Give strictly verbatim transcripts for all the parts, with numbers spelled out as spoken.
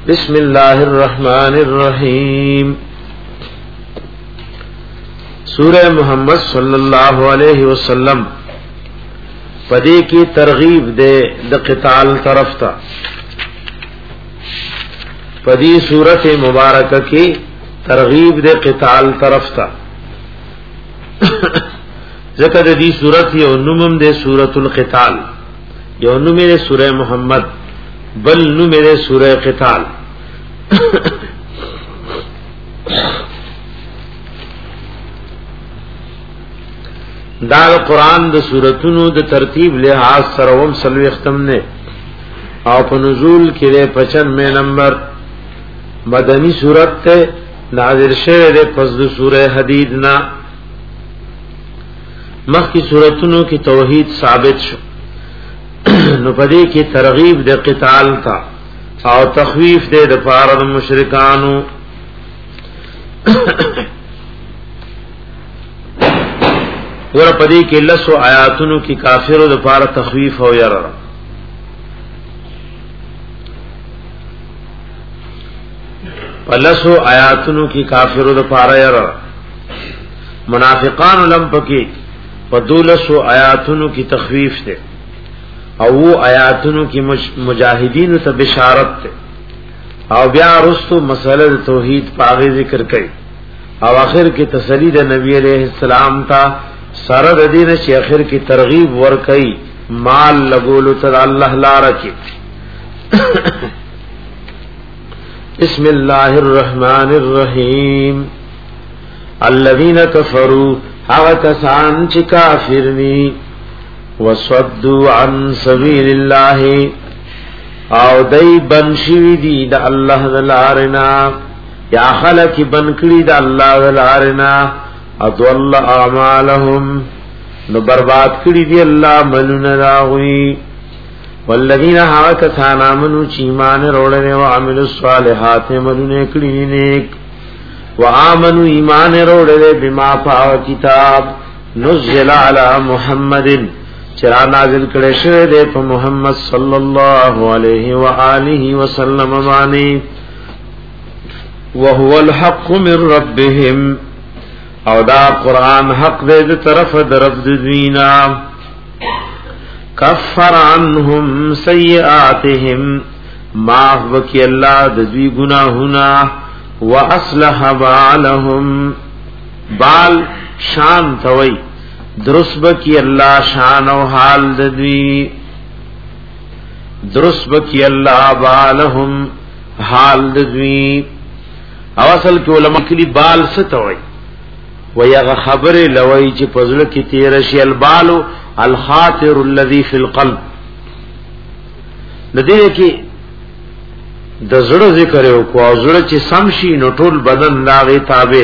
بسم الله الرحمن الرحیم. سورہ محمد صلی اللہ علیہ وسلم پدې کی ترغیب دے د قتال طرف تا. پدې سورۃ مبارکہ کی ترغیب دے قتال طرف تا. ذکر دې سورۃ یو نوم دے سورۃ القتال، یو نوم دے سورہ محمد، بل نوم دے سورہ قتال. دا قرآن د سورتونو د ترتیب لحاظ سروم سلوی ختم نے او په نزول کې ده پچانوے نمبر مدنی سورت ته نازل شوه ده پس د سوره حدید نا. مخکې سورتونو کې توحید ثابت شو، نو پدې کې ترغیب د قتال تا او تخویف ده د پاره د مشرکانو. ور پدې کې لسو آیاتونو کې کافرو د پاره تخویف او ير. لسو آیاتونو کې کافرو د پاره ير. منافقان لم پکې په دولسو آیاتونو کې تخویف ده او وو آیاتونو کې مجاهدین ته بشارت ده او بیا رستو مسله توحید پاغه ذکر کړي او اخر کې تسلی د نبی عليه السلام ته سره د دین چې اخر کی ترغیب ور کوي مال لګول تر الله لاره کې. بسم الله الرحمن الرحیم. الذين كفروا هغه کسان چې کافر دي وصدوا عن سبيل الله او دای بنشوی دي د الله لارنا یا خلق بنکړي د الله لارنا اضل اعمالهم نو برباد کړي دي الله منن راوي. والذین هاکسان امنو چې ایمان وروړل او عملوا الصالحات منن کړي نیک و امنو ایمان وروړل بما پاو کتاب نزل علی محمد چرا نازل کړي شوی دی په محمد صلی الله علیه و آله وسلم باندې وهو الحق من ربهم او دا قرآن حق دے دے طرف درب دوینا. کفر عنهم سیئاتهم معاف بکی اللہ دوی گناہنا و اصلح بالهم بال شان توئی درست بکی اللہ شان و حال دوی درست بکی اللہ بالهم حال دوی. او اصل کی علماء کلی بال ستوئی ويغه خبر لوي چې پزړه کې تیر شي البالو الخاطر الذي في القلب. لدې کې د زړه ذکر یو کو او زړه چې سمشي نو ټول بدن لاغي تابع.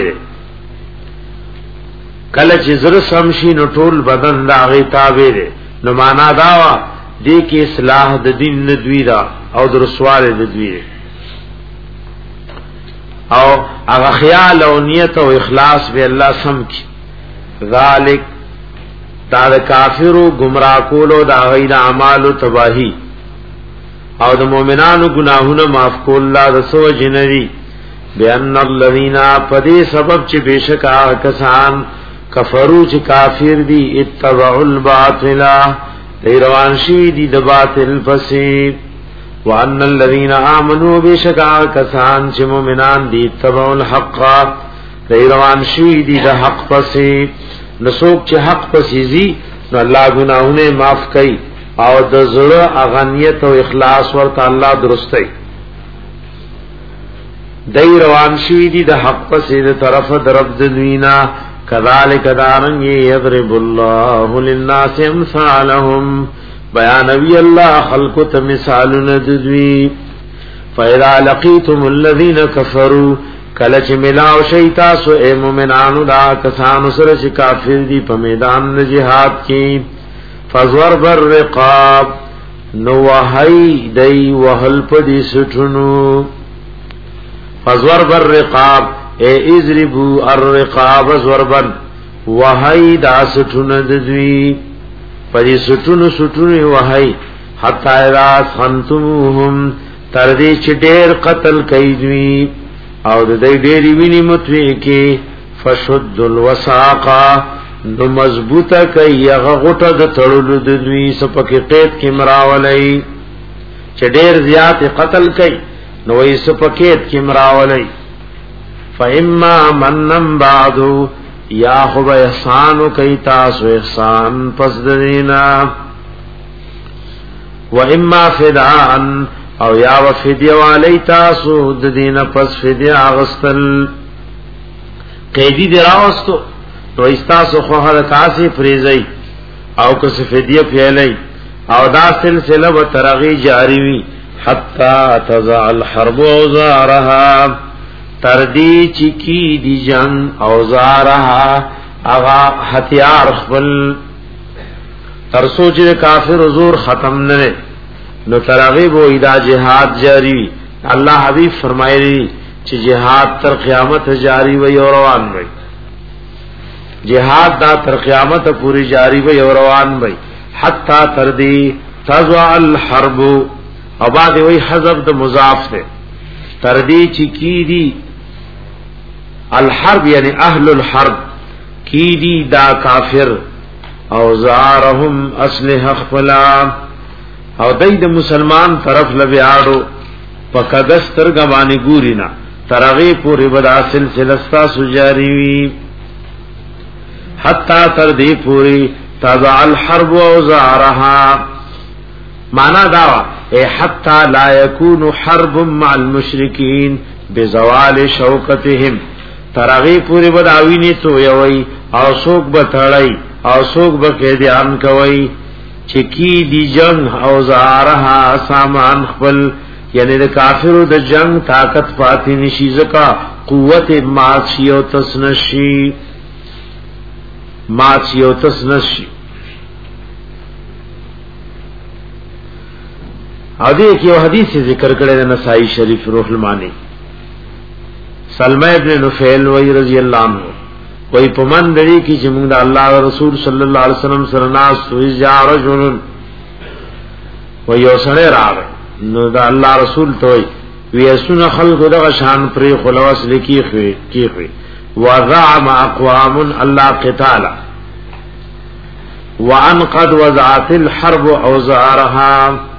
کله چې زړه سمشي نو ټول بدن لاغي تابع نو معنا دا وا دې کې اصلاح د دین ندوی دا او د رسواله ندوی او هغه خیال او نیت او اخلاص به الله سم کی. ذالک دا کافرو گمراه کولو دا غیر اعمال تباہی او د مؤمنانو گناهونه معاف کول الله د سو جنری. بیان الذین پدې سبب چې بشک هغه کسان کفرو چې کافر دي اتبعوا الباطل روان شي دي د باطل پسې. وان الذين امنوا بشکا کسان چې مؤمنان دي تبع الحق روان شي دي د حق پسې. نسوک چې حق پسې زی نو الله ګناهونه معاف کوي او د زړه اغنیت او اخلاص ورته الله درستي. دای روان شي دي د حق پسې د طرف درب د دوینا. کذالک دارن یضرب الله للناس امثالهم بیانوی اللہ خلق تا مثال ندوی. فَإِذَا لَقِيتُمُ الَّذِينَ كَفَرُوا کلچ ملاو شیطاسو اے مومنانو دا کسانو سرچ کافر دی پا میدان جہاد کی. فَزْوَرْ بَالرِّقَابِ نوحی دی وحل پا دی سٹھنو. فَزْوَرْ بَالرِّقَابِ اے اِذْرِبُوا الرِّقَابَ زْوَرْبًا وحی دا سٹھن ندوی پدی سٹونو سٹونو وحی حتی اذا سخنتموهم تر دې چې ډېر قتل کوي او د دې ډېری ویني متوي کې فشد الوساقا نو مضبوطه کوي هغه غټه د تړلو د دوی سپکې ټیټ کې مراولای چې ډېر زیات قتل کوي نو یې سپکېت کې مراولای فإما منن بعدو یا خو احسان کوي تاسو احسان پس دینا و اما فداء او یا وفدیه علی تاسو د دینه پس فدیه اغستل قیدی دی راوستو نو استاسو خو هر کاسي فریزي او کس فدیه پیلای او دا سلسله و ترغی جاری وی حتا تزع الحرب اوزارها تردی چکی دی جنگ اوزارها اغا ہتھیار خپل ترسو چې کافر حضور ختم نه نو ترغیب و ادا جهاد جاری الله حبیب فرمایلی چې جهاد تر قیامت جاری وي او روان وي جهاد دا تر قیامت پوری جاری وي او روان وي حتا تر دی تزع الحرب او بعد وی حذف د مضاف ته تر دی چې کی دی الحرب یعنی اهل الحرب کی دی دا کافر او زارهم اسلحه خپلا او دای د مسلمان طرف لبیاړو پکدستر غوانی ګورینا ترغی پوری بدا سلسله ستا سجاری وی حتا تر دی پوری تضع الحرب اوزارها معنا دا اے حتا لا یکون حرب مع المشرکین بزوال شوکتهم ترغی پوری بداوینی تو یوی او سوک بتړی او سوک بقیدیان کوي چکی دی جنگ اوزارها سامان خپل یعنی د کافرو د جنگ طاقت پاتی نشی زکا قوت ماچی او تسنشی ماچی او تسنشی او دې کې یو حدیث ذکر کړی د نسائی شریف روح المانی سلمہ ابن نفیل وی رضی اللہ عنہ وی پمن دری کی چې موږ د الله رسول صلی الله علیه وسلم سره ناس وی جا رجل و یو سره راغی نو د الله رسول ته وی اسن خلق دغه شان پرې خلاص لکی خوي کی خوي وزعم اقوام الله قتال وان قد وزعت الحرب اوزارها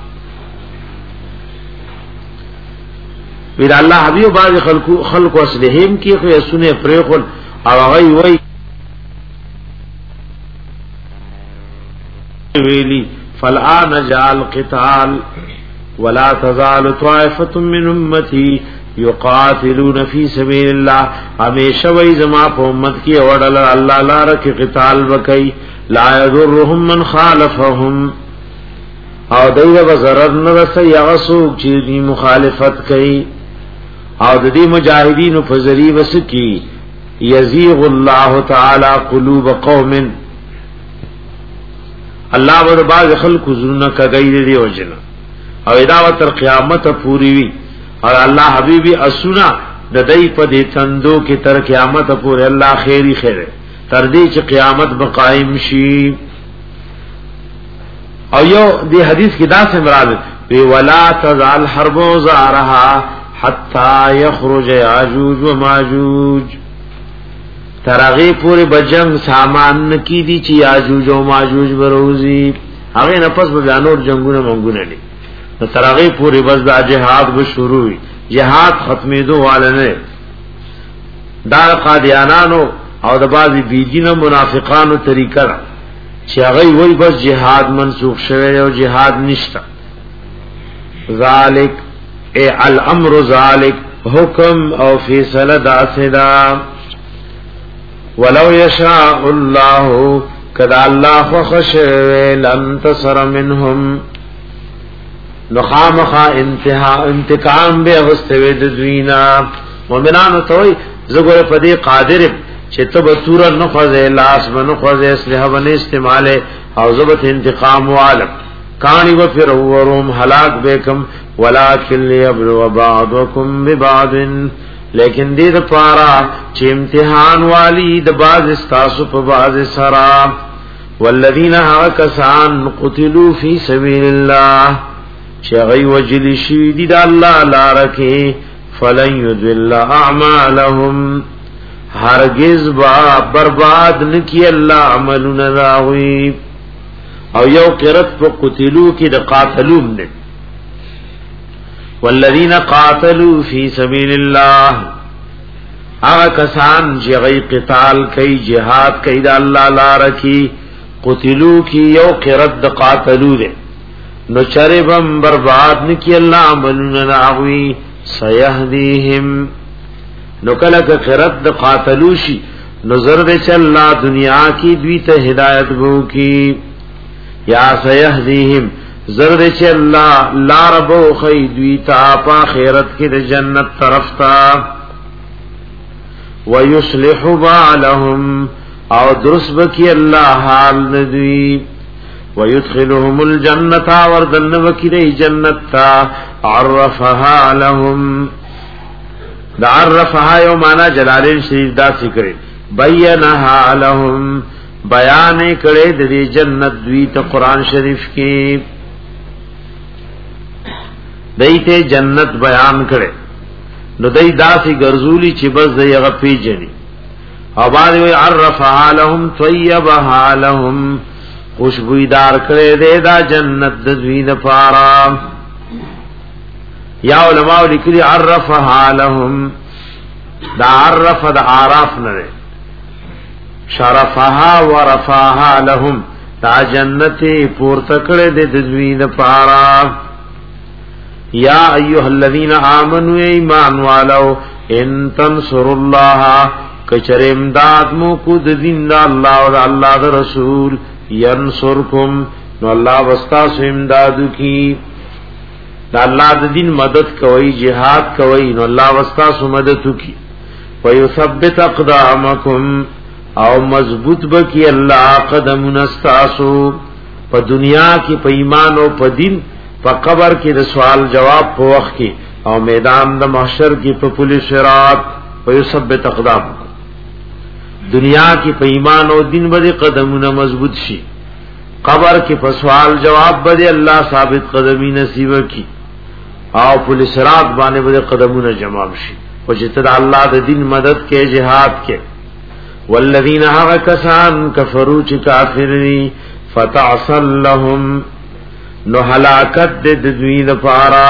وی الله حبیب باز خلق خلق اسلهم کی خو اسنه پرې خل او هغه وی ویلی فالآن جعل قتال ولا تزال طائفة من امتی یقاتلون فی سبیل اللہ ہمیشہ وی زما پا امت کی وڑل اللہ لارک قتال وکی لا یضرهم من خالفهم او دیو بزرر نرسی یغسوک چیزی مخالفت کئی او دی مجاہدین فزری وسکی یزیغ اللہ تعالی قلوب قوم اللہ ود باز خلق زرنا کا گئی دی وجنا او اداوت تر قیامت پوری وی اور اللہ حبیبی اسنا د دای په دې تندو کې تر قیامت پورې الله خیری خیره تر دې چې قیامت بقائم شي او یو دې حدیث کې دا څه مراد وی ولا تزال حرب زارها حتا یخرج یاجوج و ماجوج ترغی پوری بجنگ سامان کی دی چی یاجوج و ماجوج بروزی هغه نفس بیانور جنگونه مونږونه دي ترغی پوری بس دا جهاد به شروع وي جهاد ختمې دو والنه دا قادیانانو او د بازي بيدینه منافقانو طریقه چې هغه وای بس جهاد منسوخ شوی او جهاد نشته ذالک اے الامر ذالک حکم او فیصله داسدا ولو یشاء الله کذا الله خشوه لانتصر منهم نخامخا انتها انتقام به واستوي د دوینا مومنانو ته زګور پدی قادر چې تب تور نه خوځه لاس باندې خوځه اسلحه باندې استعماله او زبط انتقام والم کانی و پھر وروم هلاك بكم ولكن ليبلو بعضكم ببعض لیکن دې د پارا چې امتحان والی د باز استاسو په باز سرا والذین هاکسان قتلوا فی سبیل الله چغی وجلی شوی دی دا اللہ لارکی فلن یضل اعمالهم ہرگز با برباد نکی اللہ عملنا داوی او یو قرت پا قتلو کی دا قاتلوم نے والذین قاتلوا فی سبیل اللہ آغا کسان چی غی قتال کئی جہاد کئی دا اللہ لارکی قتلو کی یو قرت دا قاتلو دے نو چربم برباد نکی اللہ عملنا داوی سیہدیہم نو کلک قرت دا قاتلوشی نو زرد چلا دنیا کی دویت ہدایت بو کی یا سیہدیہم زرد چلا لاربو خی دویتا پا خیرت کی دا جنت طرفتا ویصلح بالہم او درس بکی اللہ حال ندوی ويدخلهم الجنة وردن وكري جنتا عرفها لهم دا عرفها یو مانا جلالین شریف دا سکرے بینها لهم بیان کرے دی جنت دویت قرآن شریف کی دیتے جنت بیان کرے نو دی دا سی گرزولی چی بس دی غفی جنی او بعد وی عرفها لهم طیبها لهم خوشبویدار کرے دے دا جنت دوید پارا یا علماء لکلی عرفها لهم دا عرف دا عراف نرے شرفها ورفاها لهم دا جنت پورتکڑے دے دوید پارا یا ایوہ الذین آمنوا ایمان والو ان تنصر اللہ کچر امداد موکود دین دا اللہ و دا اللہ دا رسول ینصرکم نو اللہ وستاسو امدادو کی دا اللہ دا دین مدد کوئی جہاد کوئی نو اللہ وستاسو مددو کی ویثبت اقدامکم او مضبوط بکی اللہ قدم نستاسو پا دنیا کی پا ایمان و پا دین پا قبر کی دا سوال جواب پا وقت کی او میدان دا محشر کی پا پولیس شرات ویثبت اقدامکم دنیا کی پا ایمان و دین بدے قدمون مضبوط شی قبر کی پا سوال جواب بدے اللہ ثابت قدمی نصیب کی او پولیس رات بانے بدے قدمون جماب شی وجتد اللہ دا دین مدد کے جہاد کے والذین آغا کسان کفرو چی کافرنی فتعصل لهم نو حلاکت دے دوید پارا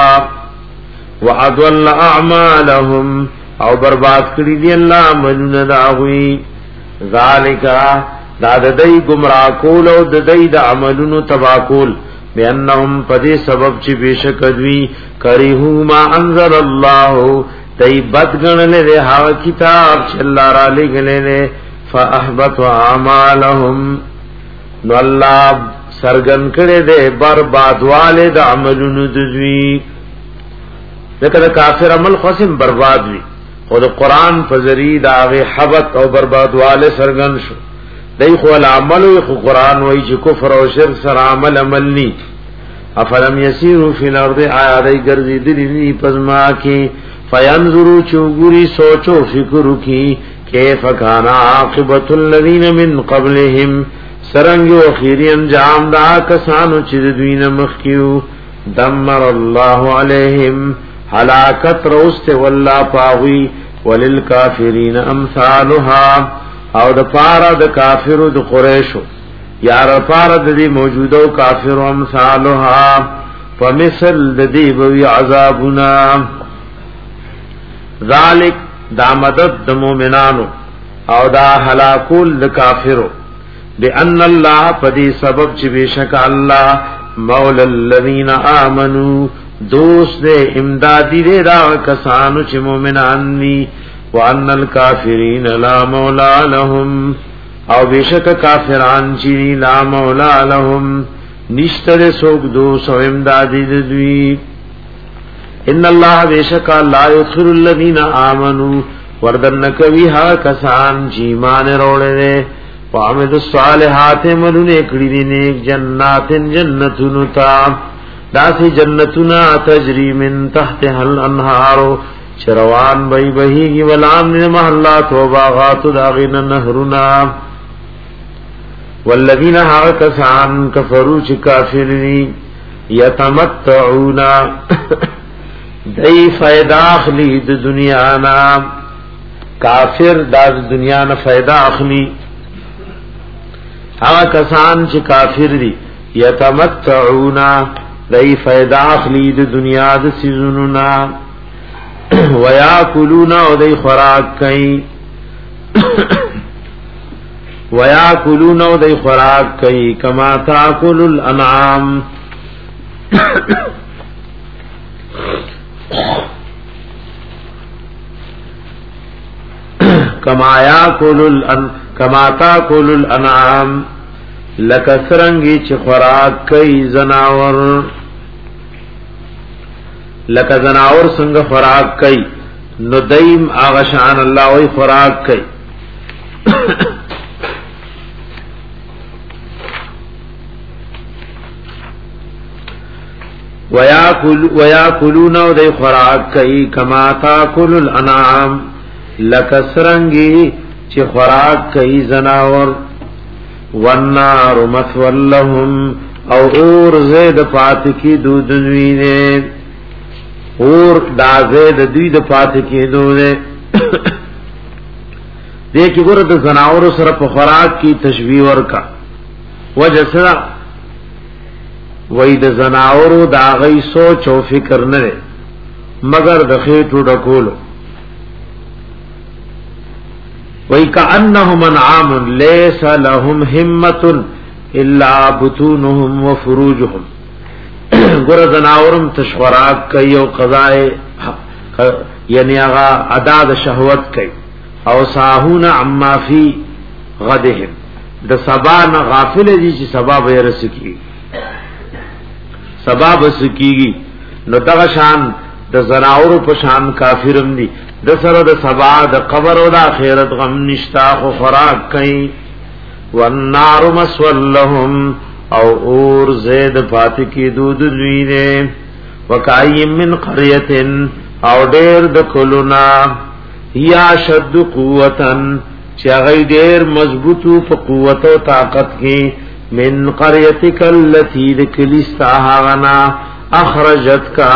وعدول اعمالهم او برباد کری دی اللہ منون داوی ذالکا دا ددئی گمراہ کول او ددئی دا عملونو تبا کول بینہم پدی سبب چی بیشکدوی کریہو ما انزل اللہ دی بدگن لے دے ہاو کتاب چلا را لگلے دے فاحبت اعمالہم نو اللہ سرگن کرے دے برباد والے دا عملونو ددوی لیکن کافر عمل خسم برباد وی خود قرآن فزری دا آغی حبت او برباد والے سرگن شو دی خو العملو خو قرآن وی چی کفر و شرک سر عمل عمل نی افلم یسیرو فی الارض آیا دی گرزی دلی نی پزما کی فینظرو چوگوری سوچو فکرو کی کیف کانا عاقبت الذین من قبلهم سرنگ و خیری انجام دا کسانو چی دوین مخیو دمر اللہ علیہم حلاکت روست واللہ پاوی وللکافرین امثالها او د پارا د کافرو د قریشو یا د پارا د دی موجودو کافرو امثالها فمثل د دی بوی عذابنا ذالک دا مدد د مومنانو او دا حلاکول د کافرو بأن اللہ پدی سبب چی بیشک اللہ مولا الذین آمنوا دوست دے امدادی دے دا کسانو چی مومنان دی وان الکافرین لا مولا لهم او بیشک کافران چی لا مولا لهم نشتر سوک دوست و امدادی دوی ان اللہ بیشک لا یدخل الذین آمنوا وردن کبی ہا کسان چی ایمان روڑے دے وعمد الصالحات منون اکڑی دی نیک جنات جنتون تا داسی جنتنا تجری من تحتها الانہارو چروان بئی بہیگی ولام من محلات و باغات داغین نہرنا والذین حاکسان کفرو چی کافرنی یتمتعون دی فیدا اخلی د دنیا نا کافر دا دنیا نا فیدا اخلی هغه کسان چې کافر دي یتمتعون دی فیدا اخلی د دنیا د سيزونو نا ویاکلون او دی خوراک کئی ویاکلون او دی خوراک کئی کما تاکل الانعام کما یاکل الان کما تاکل الانعام لکسرنگی چی خوراک کئی زناور لکه زناور څنګه خوراک کوي نو دیم آغشان الله وی خوراک کوي وياكل وياكلون ودي خوراک کوي کما تاكل الانعام لکسرنګي چې خوراک کوي زناور والنار مثوى لهم او اور زید پات کی دودنوی نے اور دازه د دوی د پات کېدو نه دې کې ګور د زناور سره په خوراک کی تشبیه ورکا وجه سره وای د زناور د غي سوچ او فکر نه مگر د خېټو ډکول وای کانهم انعام ليس لهم همه الا بطونهم وفروجهم ګور زناورم تشوراک کوي او قضاء یعنی هغه ادا د شهوت کوي او ساهون عما فی غدهم د سبا نه غافل دي چې سبب یې رسکی سبب سکیږي نو دغه شان د زناور په شان کافرم دي د سره د سبا د قبر او د آخرت غم نشتا خو خوراک کوي والنار مسول لهم او اور زید پات کی دود دوی دے وکایم من قریتن او دیر دکلنا یا شد قوتن چاگئی دیر مضبوطو پا قوت و طاقت کی من قریتک اللتی دکلستا غنا اخرجت کا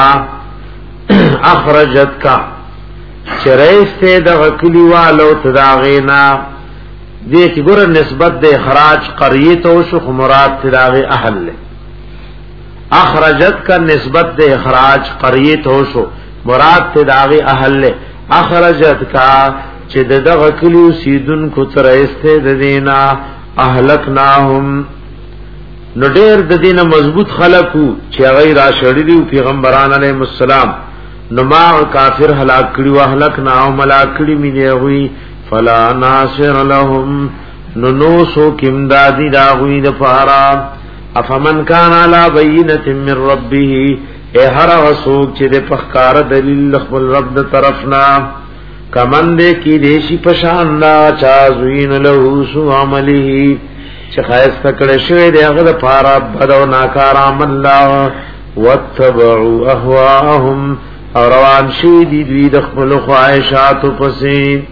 اخرجت کا چریستے دغکلی والو تداغینا دیکھ گر نسبت دے اخراج قریت و شخ مراد تداغ اہل لے اخرجت کا نسبت دے اخراج قریت و شخ مراد تداغ اہل لے اخرجت کا چد دغ کلیو سیدن کو ترائستے دینا اہلکناہم نو دیر دینا مضبوط خلقو چی غیر آشڑی دیو پیغمبران علیہ السلام نو ما کافر حلاک کلیو اہلکناہم حلاک کلی می دیغوی فلا ناصر لهم ننوسو کم دادی داغوی دفارا افمن کان علا بینت من ربه اے ہر غسوک چی دے پخکار دلیل لخبل رب دا طرفنا کمن دے کی دیشی پشاندا چازوین لہو سو عملی چی خیست کڑشوی دے اغد پارا بدو ناکارا من لا واتبعو احواهم اور روان شیدی دوی دخبل خواہشاتو پسین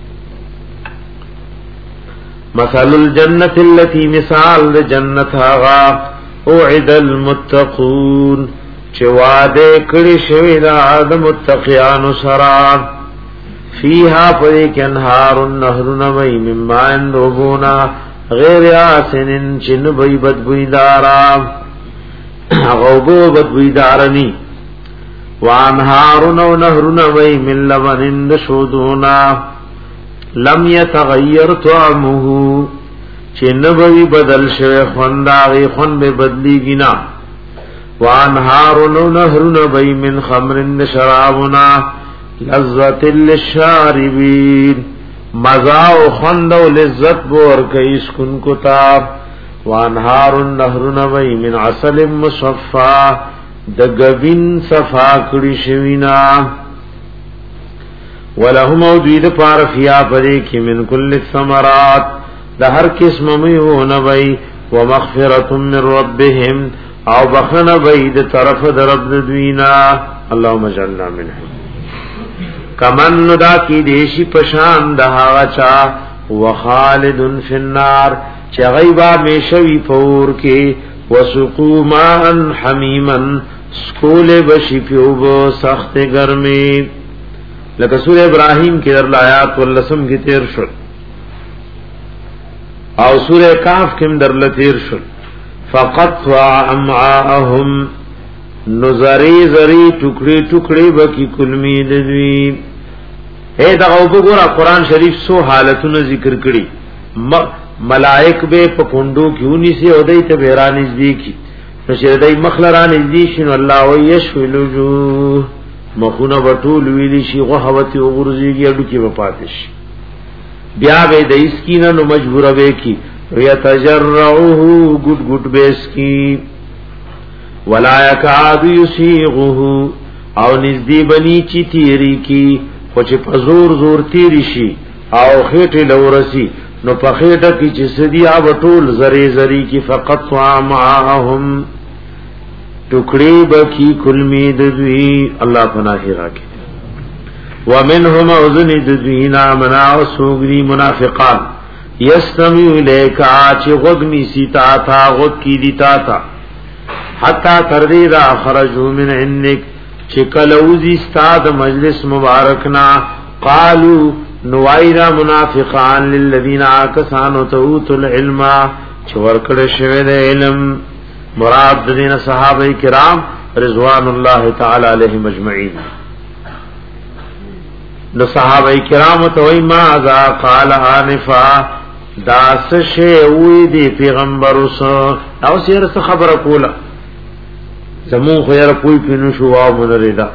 مثل الجنت التي مثال جنت آغا اوعد المتقون چواده کڑی شوی دا آدم متقیان سرا فیها پریک انہار النهر نوی ممائن روبونا غیر آسن چن بی بدبوی دارا غوبو بدبوی دارنی وانہار نو نهر نوی من لبن دشودونا لم يتغیر طعمه چه نبوی بدل شوی خونداغی خون بے بدلی گنا وانہارن و نهرن بی من خمرن شرابنا لذت للشاربین مزا و خوند و لذت بور کئیس کن کتاب وانہارن نهرن بی من عسل مصفا دگبین صفا کڑی شوینا ولهم موجود پار فیا پدی کی من کل الثمرات دا ہر قسم میون بی ومغفرت من ربهم او بخن بی دا طرف دا رب دوینا اللہم اجعلنا منهم کمن دا کی دیشی پشان دا غچا وخالد فی النار چه غیبا میشوی پور کے وسقوا ماء حمیما سکول بشی پیوب سخت گرمی لکه سورہ ابراہیم کی در آیات واللسم کی تیر شد او سورہ کاف کم در لتیر شد فقطوا امعاءهم نظری زری ٹکڑی ٹکڑی بکی کلمی ددوی اے دا او بگورا قرآن شریف سو حالتون ذکر کری ملائک بے پکندو کیونی سے او دی تبیران ازدی کی نشر دی مخلران ازدی شنو اللہ ویشوی لجوه مخونه بطول ویلی شی غحوتی و غرزیگی اڈو کی بپاتش بیا بے دیس کی ننو مجبور بے کی ویتجرعوه گٹ گٹ بیس کی ولا یکعاد یسیغوه او نزدی بنی چی تیری کی خوچ پزور زور تیری شی او خیٹ لورسی نو پخیٹا کی چی سدی آب طول زری زری کی فقط معاهم ٹکڑی بکی کلمی ددوی اللہ پناہی راکی ومنهم اذن ددوینا مناو سوگری منافقان یستمیو لیکا چی غگنی سیتا تا غگ کی دیتا تا حتی تردی دا خرجو من عنک چی کلوزی استاد مجلس مبارکنا قالو نوائنا منافقان للذین آکسانو تاوتو العلم چی ورکڑ شوید علم مراد دین صحابہ کرام رضوان اللہ تعالی علیہم اجمعین نو صحابہ کرام توئی ماذا قال آنفا داس شیوی دی پیغمبر سو او سیر سے خبر کولا زمون خیر پوی پینو شوا منردا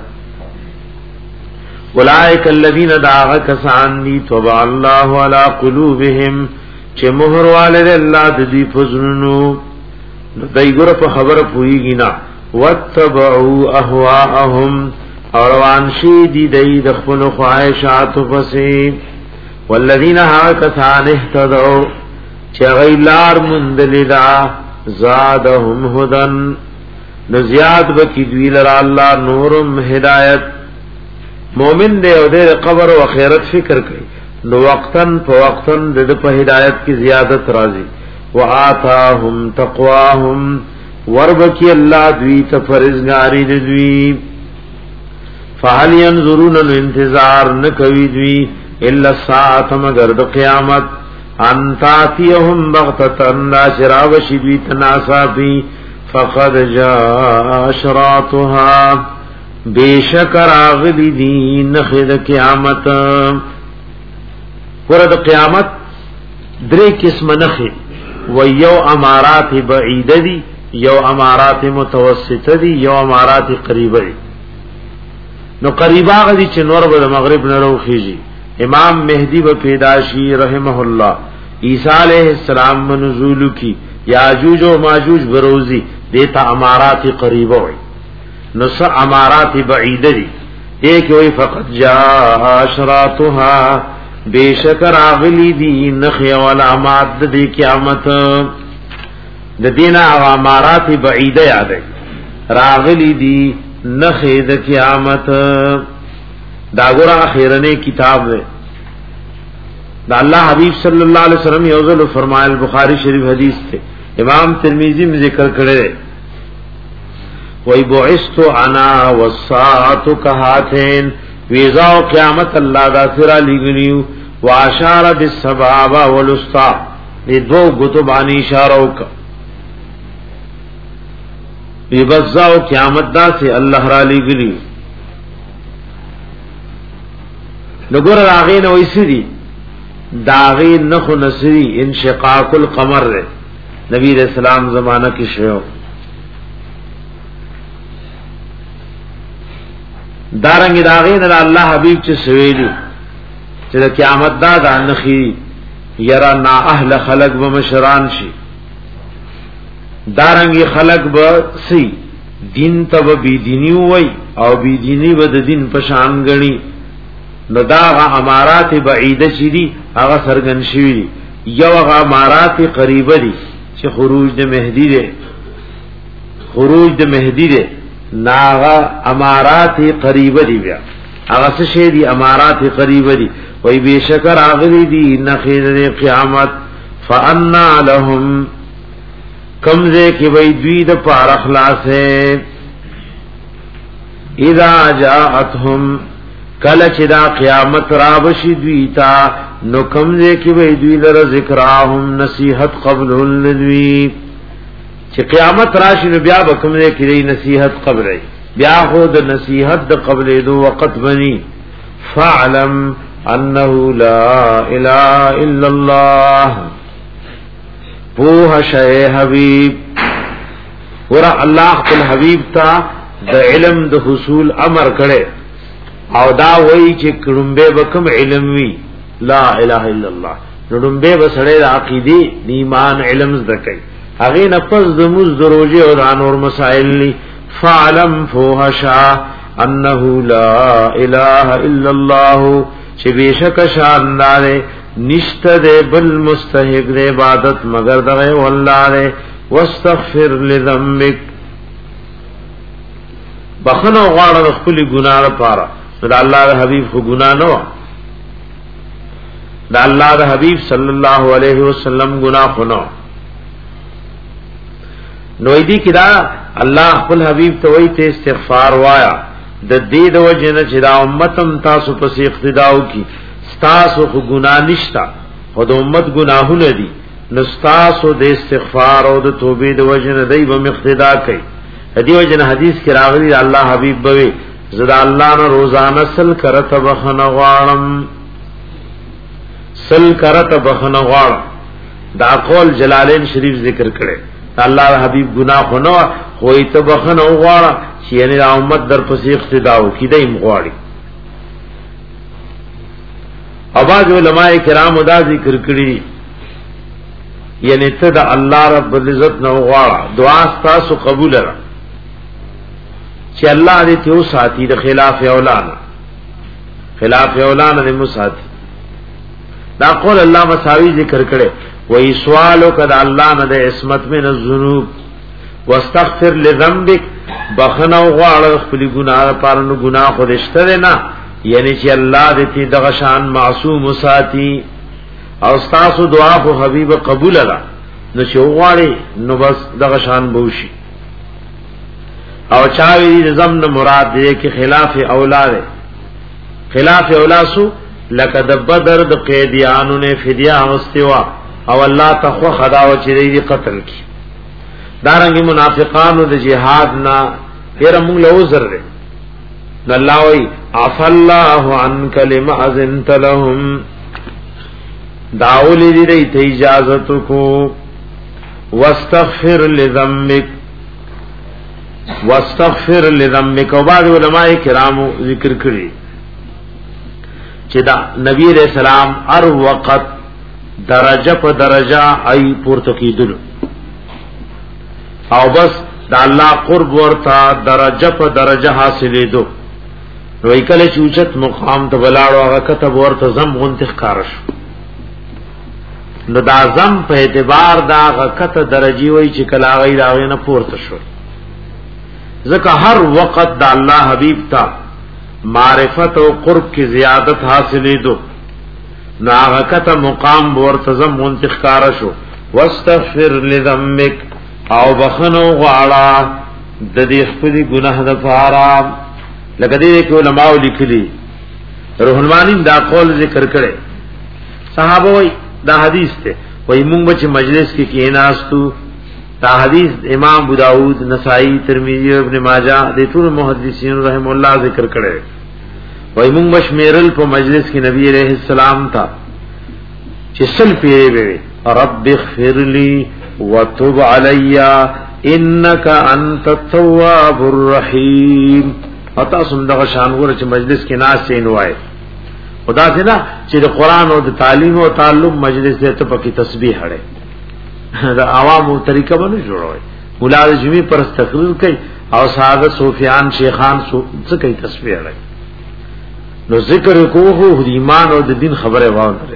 اولئک الذین دعا کسان دی توبہ اللہ علی قلوبهم چه مہر والد اللہ دی فزنو دای ګور په خبره پویږي نه وتبعوا اهواهم اوروان شي دي دای د خپل خواهشات پسې والذین هاکثان اهتدوا چې غیلار مندلدا زادهم هدن نزیاد بکی دوی لرا الله نورم هدایت مومن دے او دے قبر و خیرت فکر کوي نو وقتن په وقتن د په هدایت کی زیادت راځي وآتاهم تقواهم وربکی اللہ دوی تفرزگاری دوی فحل ینظرون انتظار نکوی دوی الا الساعت مگر دو قیامت انتاتیهم بغتتن لا شراوشی دوی تناسا بی فقد جاء اشراتها بیشکر آغلی دی نخد قیامت ورد قیامت دری قسم نخد و یو امارات بعیده دی یو امارات متوسطه دی یو امارات قریبه دی نو قریبا غدی چې نور به مغرب نه روخیږي امام مهدی به پیداشی رحمه الله عیسی علیہ السلام منزول کی یاجوج و ماجوج بروزی دیتا امارات قریبه وي نو س امارات بعیده دی ایک وی فقط جاء اشراتها بیشکر آغلی دی نخی والعمات دی قیامت د دینا امارات بعیده یاد راغلی دی نخی د قیامت دا ګور اخیرنه کتاب ہے دا اللہ حبیب صلی اللہ علیہ وسلم یوزل فرمائل بخاری شریف حدیث تھے امام ترمذی میں ذکر کرے وَإِ بُعِثْتُ أَنَا وَالسَّاعَةُ كَهَاتَيْنِ ویزا و قیامت اللہ دا سرا لگنیو واشار بالسبابہ والاسطا یہ دو گتبانی اشاروں کا یہ بزا و قیامت دا سے اللہ را لگنیو نگر راغین ویسی دی داغی نخو نصری انشقاق القمر رے نبی علیہ السلام زمانہ کی شیعوں دارنگ داغین اللہ حبیب چه سویلو چه دا قیامت دا دا نخی یرا نا اہل خلق بمشران شی دارنگی خلق با سی دین تا با بی دینی ہوئی او بی دینی با دا دین پشان گنی نو دا اغا امارات بعیده چی دی اغا سرگن شوی دی یو اغا امارات قریبه دی چه خروج دا مہدی دے خروج دا مہدی دے ناغا امارات قریبه دی بیا اغا سشے دی امارات قریبه دی وی بے شکر آغلی دی نخید دی قیامت فانا لهم کمزه کی وی دوی د پار اخلاص ہے اذا جاءتهم کله چې دا قیامت را بشي دوی تا نو کمزه کی وی دوی لره ذکراهم نصیحت قبل الذی چې قیامت راشي نو بیا به کمزه کی دی نصیحت قبل بیا خو د نصیحت د قبل دو وقت بنی فعلم انه لا اله الا الله پوہ شے حبیب ور الله خپل حبیب تا د علم د حصول امر کړي او دا وایي چې کړمبه وکم علم وی لا اله الا الله کړمبه وسړې د عقیده د ایمان علم زده کوي هغه نفس د موز دروجه او انور مسائل لی فعلم فوحشا انه لا اله الا الله چې بشک شاندار نشته د بل مستحق د عبادت مگر دغه والله ده واستغفر لذنبک بخنه غواړه خپل ګناه لپاره دا الله د حبیب خو ګناه نه و دا الله د حبیب صلی الله علیه وسلم ګناه خو نه نو دی کدا الله خپل حبیب ته وایي ته استغفار وایا د دې د وجنه چې دا امتم تاسو پس اقتداو کی تاسو خو ګناه نشتا خو د امت ګناهونه دي نو تاسو د استغفار او د توبې د وجنه دای به اقتدا کوي دې وجنه حدیث کې راغلی الله حبیب بوي زدا الله نه روزانه سل کرته بخنه غواړم سل کرته بخنه غواړم دا قول جلالین شریف ذکر کړي الله حبیب گناہ خو نه خو ته بخنه غواړه چې یعنی امت در پسې اقتدا وکړي دیم غواړي اواز علماء کرام دا ذکر کړي یعنی ته د الله رب العزت نو غواړه دعا تاسو قبول را چې الله دې ته ساتي د خلاف اولانه خلاف اولانه دې مساتي دا قول الله مساوي ذکر کړي وې سوالو کده الله نه د عصمت من الذنوب واستغفر لذنبک بخنو غواړه خپل ګناه لپاره نو ګناه خو دشته نه یعنی چې الله دې دغه شان معصوم ساتي او تاسو دعا خو حبیب قبول را نو شو غواړي نو بس دغه شان بوشي او چاوی زمن مراد دې کې خلاف اولاد خلاف اولاسو لکه د بدر د قیدیانو نه فدیه واستوا او الله تخو خدا او چې دې قتل کی دارنګ منافقانو د جهاد نه پیر موږ له عذر لري الله وی عف الله عنك لما اذنت لهم داول دې ته اجازه کو واستغفر لذنبك واستغفر لذنبك او بعض علماء کرامو ذکر کړی چې دا نبی رسول سلام ار وقت درجه په درجه ای پورته کیدل او بس دا الله قرب ورته درجه په درجه حاصلې دو نو کله چې اوچت مقام ته بلاړو هغه کتب ورته زم غونتخ کارش نو دا زم په اعتبار دا غکته درجی وای چې کلا غیر هغه نه پورته شو ځکه هر وخت دا الله حبیب تا معرفت او قرب کی زیادت حاصلې دو نا غکته مقام ورته زم غونتخ کارش واستغفر لذنبک او بخنو غواړه د دې خپل ګناه د فارا لکه دې کې علماء لیکلي روح المانی دا قول ذکر کړي صحابه وای دا حدیث ته وای موږ چې مجلس کې کېناستو دا حدیث امام ابو داود نسائی ترمذی ابن ماجه د ټول محدثین رحم الله ذکر کړي وای موږ مشمیرل په مجلس کې نبی عليه السلام تا چې سل پیری وي رب اغفر لي وتب علی انک انت التواب الرحیم اتا سندغه شان ور چې مجلس کې ناس چین وای خدا سے نا چې د قران او د تعلیم او تعلم مجلس ته پکې تسبیح هړي دا عوامو طریقه باندې جوړوي مولا جمی پر تقریر کوي او ساده صوفیان شیخان څه کوي تسبیح هړي نو ذکر کوو د ایمان او د دین خبره وانه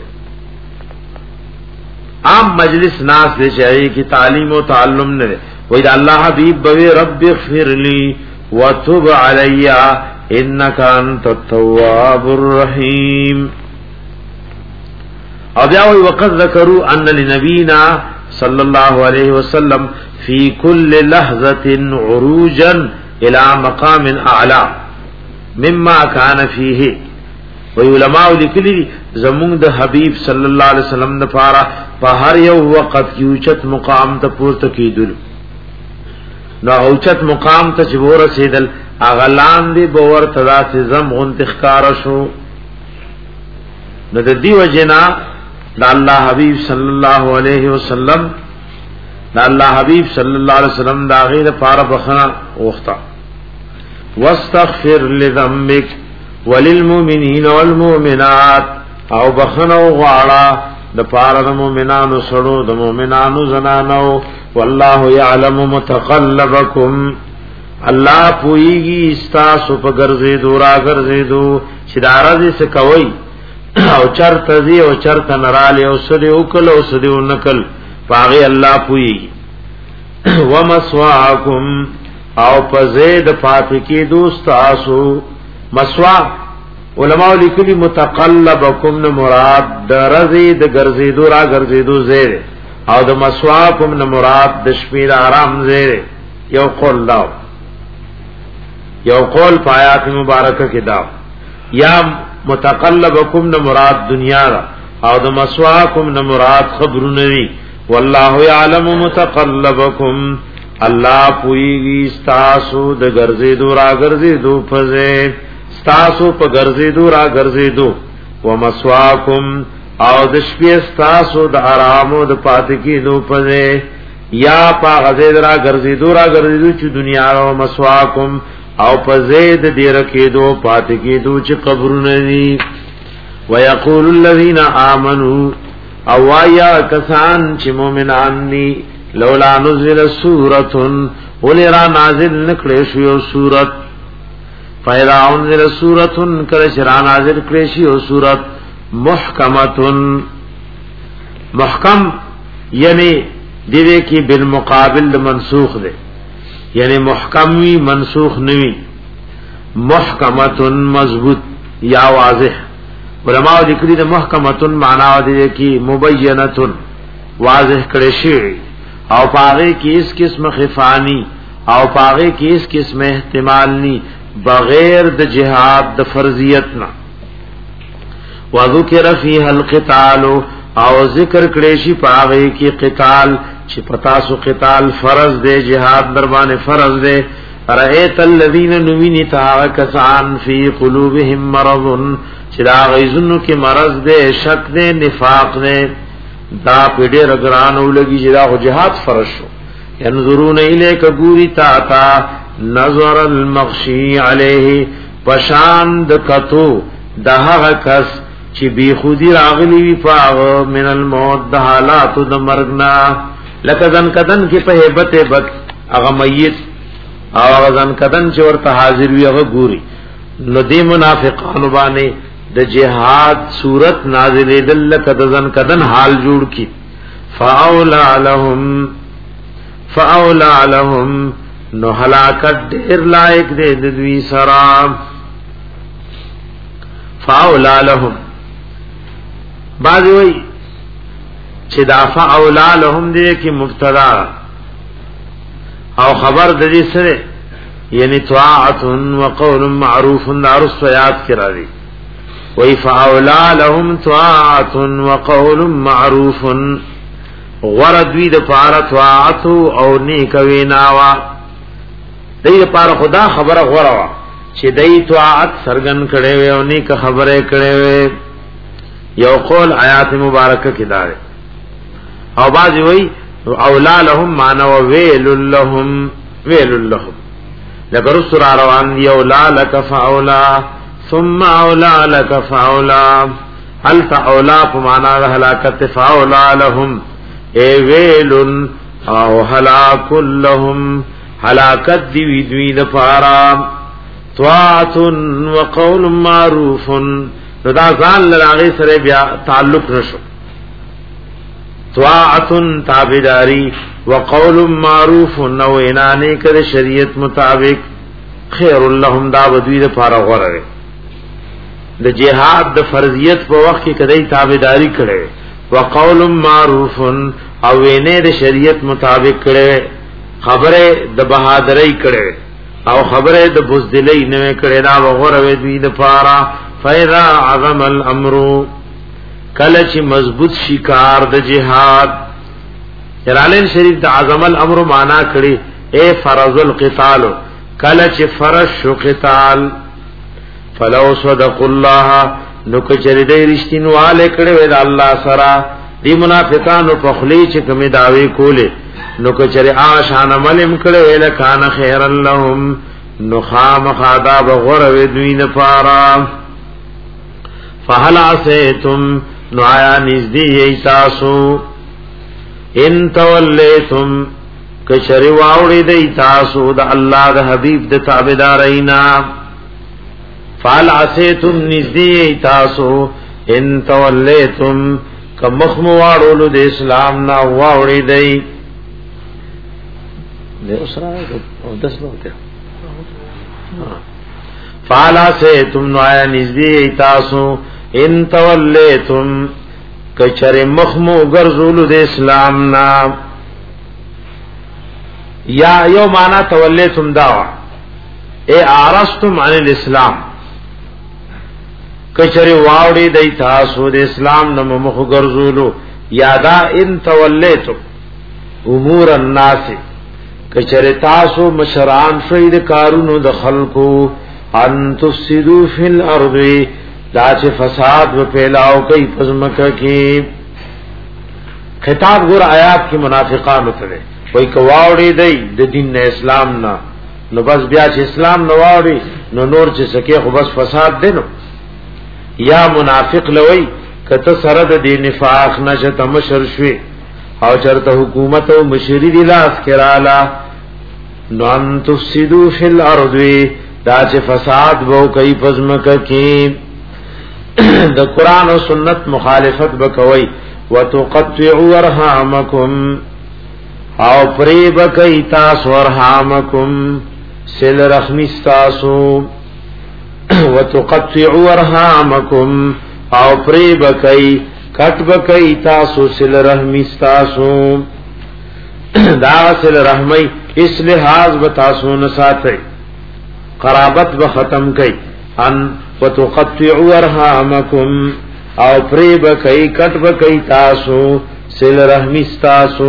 عام مجلس ناس دے چاہیے کہ تعلیم و تعلم نہ وہی اللہ حبیب بوی رب اغفر لی وتب علی انک انت التواب الرحیم او بیا وی وقت ذکروا ان لنبینا صلی الله علیه وسلم فی کل لحظه عروجا الى مقام اعلى مما كان فيه. وی علماء لیکلی زمون د حبیب صلی الله علیه وسلم د پاره په هر یو وخت کې اوچت مقام ته پورته کیدل. نو اوچت مقام ته چې ورسېدل اغلان دی باور تدا سے زم غن تخکار شو. نو د دی وجنا د الله حبیب صلی الله علیه وسلم د الله حبیب صلی الله علیه وسلم دا غیر پاره بخنا وخته واستغفر لذنبك وللمؤمنین والمؤمنات او بخنو غواړه د پاره د مؤمنانو سره د مؤمنانو زنانو. والله يعلم متقلبكم الله پویږي استاسو په ګرځې دورا ګرځې دو چې دارازي څه کوي او چرته دی او چرته نراله او سدي او کله او سدي او نکل پاغي الله پویږي. ومسواکم او پزید فاتکی دوست آسو مسوا علماء لیکلی متقلبکم نه مراد د رزی د ګرځیدو را ګرځیدو زیر او د مسواکم نه مراد د شپې آرام زیر. یو قول دا یو قول پایات مبارکه کې دا یا متقلبکم نه مراد دنیا را او د مسواکم نه مراد خبرونه وی. والله يعلم متقلبکم الله پویږي استاسو د ګرځیدو را ګرځیدو فزه استاسو په ګرځیدو را ګرځیدو ومسواکم او د شپې استاسو د آرامو د پات کېدو فزه یا په غزید را ګرځیدو را ګرځیدو چې دنیا او مسواکم او په زید دې رکېدو پات کېدو چې قبرونه دي. ويقول الذين آمنوا او وایا کسان چې مؤمنان دي لولا نزل سورۃ ولرا نازل نکړې شو یو سورۃ فیدا انزل سورۃ کله شرا نازل کړې شو یو سورۃ محکمۃ محکم یعنی دیوی کی بالمقابل منسوخ دے یعنی محکم وی منسوخ نوی محکمۃ مضبوط یا واضح. علماء ذکری د محکمۃ معنا دی کی مبینۃ واضح کړي شی او پاغه کی اس قسم خفانی او پاغه کی اس قسم احتمال نی بغیر د جهاد د فرضیت نا. وذکر فیها القتال او ذکر کړي شی پاغه کی قتال چې پتا سو قتال فرض دے جهاد دربان فرض دے. رأیت الذین نوینی تا کسان فی قلوبهم مرض چې دا غیظنو کې مرض دے شک دے نفاق دے دا پیډه رګران ولګي چې دا جهاد فرض شو. ينظرون الیک ګوري تا تا نظر المغشی علیه پشان د کتو دهغه کس چې بی خودی راغلی وی پاغ من الموت د حالات د مرګنا لکه ځن کدن کې په hebat hebat هغه میت او هغه ځن کدن چې ورته حاضر وی هغه ګوري. نو دی منافقانو باندې د جهاد صورت نازلې دل کد ځن کدن حال جوړ کی. فاولا لهم فاولا لهم نو هلاکت ډیر لایق دی د دوی سره. فاولا لهم بعض وی چې دا فاولا لهم دې کې مبتدا او خبر د دې سره یعنی طاعت و قول معروف دارس یاد کرا دی. وی فاولا لهم طاعت و قول معروف غردوی د پاره طاعت او نیک ویناوا دې لپاره خدا خبره غوروا چې دې طاعت سرګن کړي وي او نیک خبره کړي وي. یو قول آیات مبارکه کې دار او باز وی اولا لهم معنا ویل لهم ویل لهم لکه رسول روان دی اولا لك فاولا ثم اولا لك فاولا هل فاولا فمانا هلاکت فاولا لهم اے ویل او هلاك لهم هلاکت دی وی دوی د پارا طاعت وقول معروف دا ځان لراغه سره بیا تعلق نشو. طاعت تابعداری وقول معروف نو انانی کړه شریعت مطابق خیر لهم دا بدوی د پاره غوړه د جهاد د فرضیت په وخت کې کدی تابعداری کړي وقول معروف او وینه د شریعت مطابق کړي خبره د بہادرۍ کړي او خبره د بزدلۍ نه کړي دا وغوره وی دوی د پارا فیرا عظم الامر کله چې مضبوط شکار د جهاد جلالین شریف د عظم الامر معنا کړي اے فرض القتال کله چې فرض شو قتال فلو صدق الله نو کچری دې رښتینواله کړي وې د الله سره دی منافقانو په خلی چې کومه داوی کوله نو کچری آشان عملم کړي وې لکان خیر لهم نو خام خادا بغور وې دوی نه پارا فهل عسیتم نو آیا نزدی ایتاسو ان تولیتم کچری واوڑی دی تاسو دا اللہ دا حبیب دا تابدارینا فهل عسیتم نزدی ایتاسو ان تولیتم کمخم واڑولو دا اسلام نا واوڑی دی دے اسرا ہے دس بہت ہے فهل عسیتم نو آیا نزدی ایتاسو ان تولیتم کچر مخمو گرزولو دے اسلام نا یا یو مانا تولیتم داوا اے آرستم عن الاسلام کچر واوڑی دی تاسو دے اسلام نا مخو گرزولو یادا ان تولیتم امور الناس کچر تاسو مشران شوید کارونو دخلکو ان تفسدو فی الارضی دا چې فساد و پھیلاو کوي پزمکه کې خطاب ګور آیات کې منافقانو ته وای کواوړي دی د دین نه اسلام نه نو بس بیا چې اسلام نه واوړي نو نور چې سکه خو بس فساد دینو یا منافق لوي کته سره د دین نفاق نشه تمشر شوي او چرته حکومت او مشری دی لاس کرالا نو ان تفسدو فی الارض دا چې فساد وو کوي پزمکه کې د قران او سنت مخالفت بکوي وتقطعوا ارحامکم او پری بکای تاسو ارحامکم سل رحمی تاسو وتقطعوا ارحامکم او پری بکای کټ بکای تاسو سل رحمی تاسو دا سل رحمی اس لحاظ بتاسو نه ساتي قرابت به ختم کای ان وتقطعوا ارحامکم او پری بکای کټ بکای تاسو سل رحمی تاسو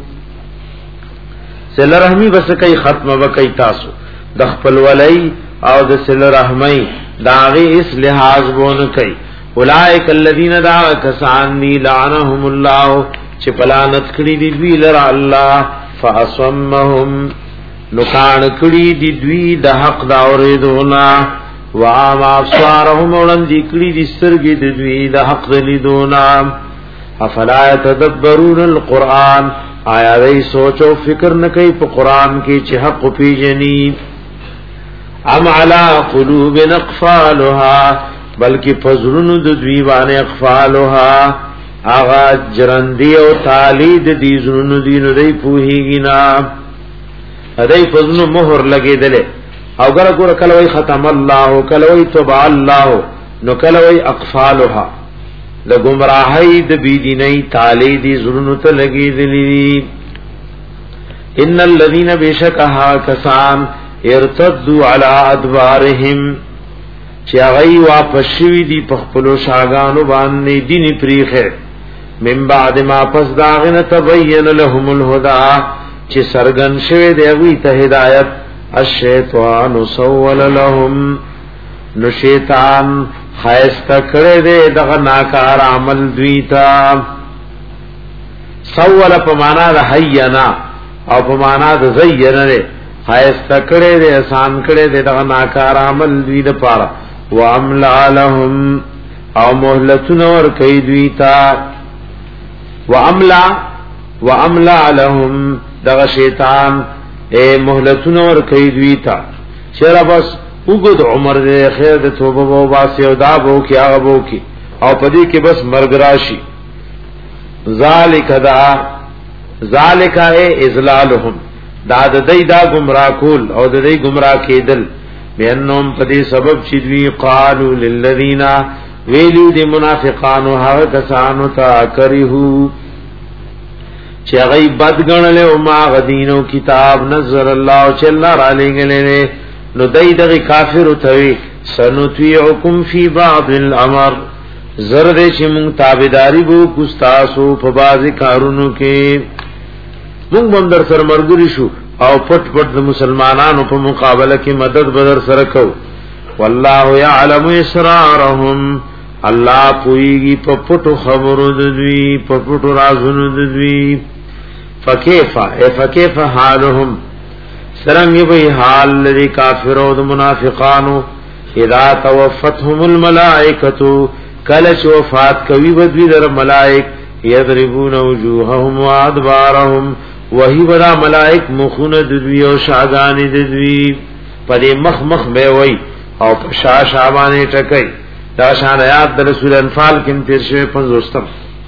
سل رحمی بس کای ختم بکای تاسو د خپل ولی او د سل رحمی داغه اس لحاظ بون کای اولائک الذین دعا کسانی لعنهم الله چې پلانت کړي دی وی لرا الله فاصمهم نکان کړي دی دوی د حق دا اوریدونا وعام ابصارهم ولن ذکری دي سترګې د دوی د حق لیدونا افلا يتدبرون القرآن آیا وی سوچ او فکر نه کوي په قران کې چې حق پیژني ام علی قلوب اقفالها بلکې فزرون د دوی باندې اقفالها اغا جرندی او تالید دي زرون دینو دی پوهیږي نا هدی فزنو مہر لګیدله او ګره ګره کله وی ختم الله کله وی تبع الله نو کله وی اقفالها د گمراهی د بيدینی تالی دی زرونو ته لګیدلی ان الذين بشکها کسان ارتدوا على ادبارهم چې هغه واپس شوی دی په خپل شاګانو باندې دین پریخه من بعد ما پس داغنه تبین لهم الهدى چې سرګن شوی دی وی ته هدایت الشیطان سول لهم نو شیطان خیسته کړه دې دغه ناکار عمل دویتا سول په معنا د حینا او په معنا د زینا نه خیسته کړه دې آسان کړه دې دغه ناکار عمل دوی د پاره واملا لهم او مهلتون ور کوي دویتا واملا واملا لهم دغه شیطان اے مهلتون ور کوي دویتا چیرې بس وګد عمر دې خیر د توبه وو باسي او دا وو کې هغه وو کې او پدې کې بس مرګ راشي ذالک دا ذالک اے اذلالهم دا د دې دا گمراه کول او د دې گمراه کېدل بینهم پدې سبب چې دوی قالو للذین ویلی دی منافقانو هغه کسانو ته کریهو چې هغه بدګنل او ما غدینو کتاب نزل الله چې الله را لګلې نو دای دغه کافر ته سنطيعكم في بعض الامر زرد چې مونږ تابعداري وو کوستاسو په بازي کارونو کې مونږ هم در سره مرګري شو او پټ پټ د مسلمانانو په مقابله کې مدد بدر سره کو والله يعلم اسرارهم الله پويږي په پټو خبرو د دوی په پټو رازونو د دوی فكيف فكيف حالهم سرنګ به حال لري کافرو د منافقانو اذا توفتهم الملائکه کله وفات کوي بدوی در ملائک یضربون وجوههم وادبارهم وہی بڑا ملائک مخون ددوی او شاگان ددوی پدې مخ مخ به وای او شا شابانه ټکای دا شان آیات د رسول انفال کې تیر شوی پنځوستم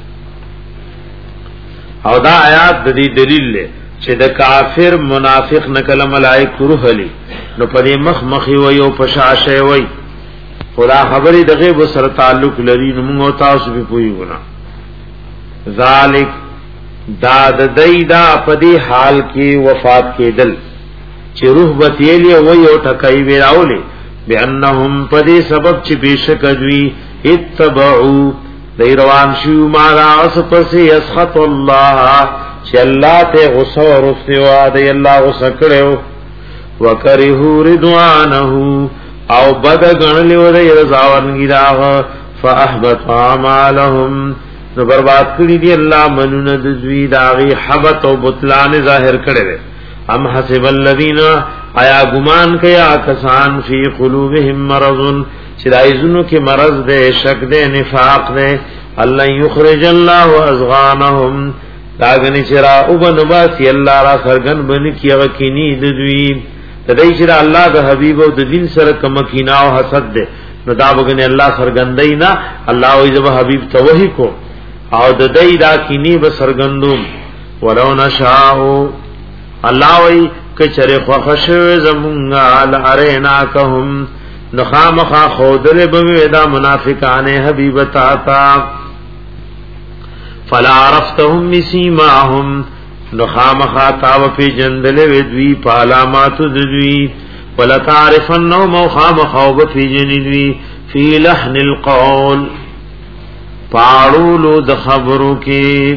او دا آیات د دې دلیل له چې د کافر منافق نکله ملائک روح علی نو پدې مخ مخ وای او پشاشه وای خدا خبرې د غیب سره تعلق لري نو موږ تاسو به پوښیږو ذالک دا د دیدا پدی حال کې وفات کېدل چې روح بتیلی او یو ټکای ویراولې بانهم پدی سبب چې بشک دوی اتبعوا دیروان شو ما راس پس یسخط الله چې الله ته غصه ورسته دی الله غصه کړو وکرهو رضوانه او بد غنلی و دی رضاونگی دا فاحبط اعمالهم نو برباد کړی دی الله منون د دوی داغي حبط او بطلان ظاهر کړي ام حسب الذين ایا ګمان کیا کسان فی قلوبهم مرض چې دایزونو کې مرض ده شک ده نفاق ده الله یخرج الله ازغانهم داغنی چرا او بنواسی الله را سرګن بن کیغه کینی د دوی تدای چې الله د حبیب او د دین سره کم کینا او حسد ده نو دا بګنی الله سرګندای نه الله او ذو حبیب توحی کو او د دای دا کینی به سرګندوم ولو نشاء الله وی کچره خوښه زمونږه لرینا کهم نخامخا خودل به دا منافقان حبیب تا تا فلا عرفتهم بسیماهم نخامخا تاو پی جندل ودوی پالاماتو ددوی ولا تعرفنهم مخامخا وبفی جندوی فی لحن القول پاڑولو د خبرو کی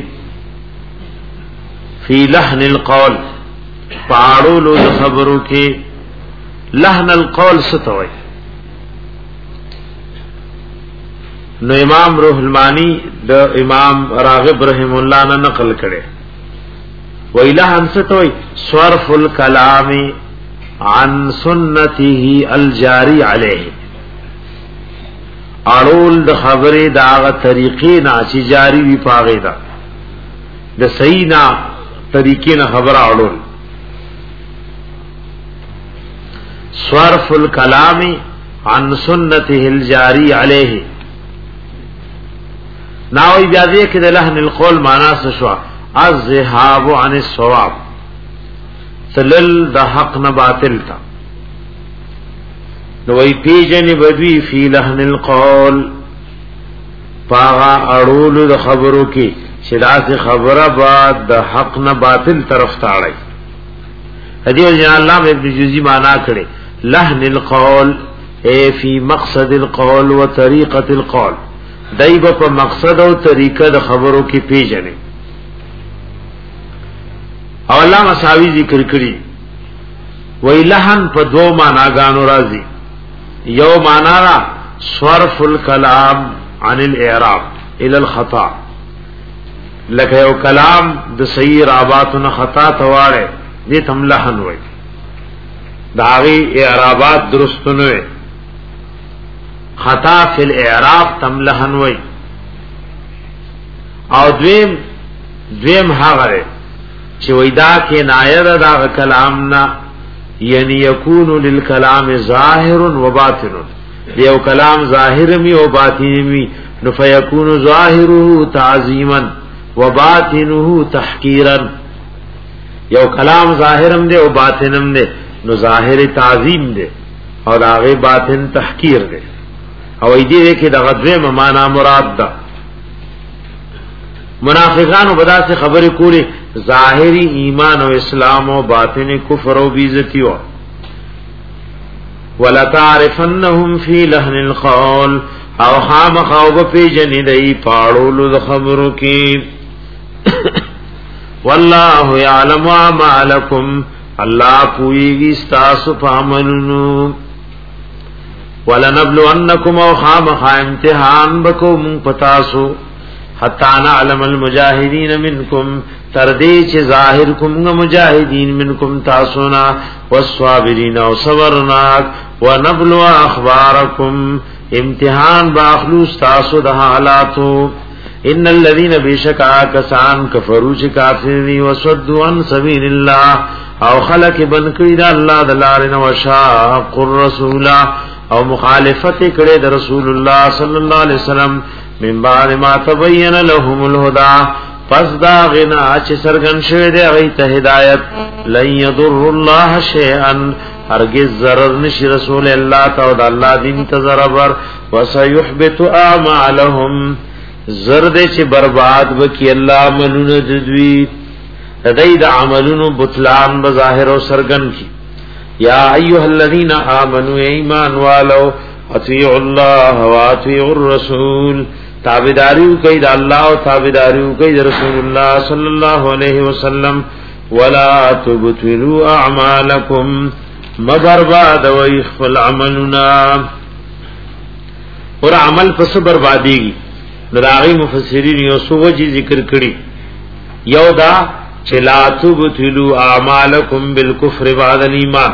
فی لحن القول پاڑولو د خبرو کی لحن القول ستوي نو امام روح المانی د امام راغب رحم الله نے نقل کړي ویلحن ستوي صرف الكلام عن سنته الجاری علیه اړول د خبره داغه طریقې نه چې جاری وي پاغه دا د صحیح نه طریقې نه خبره اړول صرف الكلام عن سنته الجاری علیه ناوی بیا دې کې د لحن القول معنا څه شو الذهاب عن الصواب تلل د حق نه باطل تا نو وی پیجن بدوی فی لحن القول پاغا اړول د خبرو کې شدا خبره بعد د حق نه باطل طرف تاړي هدی جن الله ابن جوزی معنا کړي لحن القول اے فی مقصد القول و طریقه القول دایبه په مقصد او طریقه د خبرو کې پیژنې او الله مساوی ذکر کړي وی لحن په دو معناګانو راځي یو معنا را صرف الكلام عن الاعراب الى الخطا لکه یو کلام د صحیح رابطونه خطا تواړي دې تم لحن وای داغي اعرابات درست نه وي خطا فی الاعراب تم لحن وای او دویم دویم هغه چې وېدا کې نایر دا کلامنا یعنی یکون للکلام ظاهر و باطن یو کلام ظاهر می او باطن می نو فیکون ظاهره تعظیما و باطنه تحقیرا یو کلام ظاهرم دے او باطنم دے نو ظاهر تعظیم دے اور هغه باطن تحقیر دے او دې کې د غدوه معنا مراد ده منافقانو بدا سے خبرې کولې ظاهری ایمان او اسلام او باطن کفر او بیزتی و ولا تعرفنهم فی لحن القول او خامخو په جنې پاړولو د خبرو کې والله يعلم اعمالکم الله پویږي تاسو په عملونو ولنبلونکم او خامخ امتحان بکوم پتاسو حتا نعلم المجاهدین منکم تردی چې ظاهر کوم مجاهدین منکم تاسونا والصابرین او صبرناک ونبلو اخبارکم امتحان باخلوص تاسو د حالاتو ان الذين بشکا کسان کفروا چې کافر دي وسدوا عن سبیل الله او خلق بن کړی د الله د لارې نو شاق الرسول او مخالفت کړي د رسول الله صلی الله علیه وسلم من بعد ما تبین لهم الهدى پس دا غنا چې سرګن شوی دی هغه ته هدایت لن يضر الله شيئا هرگز ضرر نشي رسول الله تعالی د الله دین ته ضرر وسيحبط اعمالهم زرد چې برباد وکي الله عملونه دوی دای د عملونو بطلان بظاهر او سرګن کی یا ایها الذین آمنوا ایمان والو اطیعوا الله واطیعوا الرسول تابعداریو کوي د الله او تابعداریو کوي د رسول الله صلی الله علیه وسلم ولا تبطلوا اعمالکم مبرباد و اخفل عملنا اور عمل پس بربادیږي دراغي مفسرین یو سوجي ذکر کړي یو دا چې لا تبطلوا اعمالکم بالکفر بعد الايمان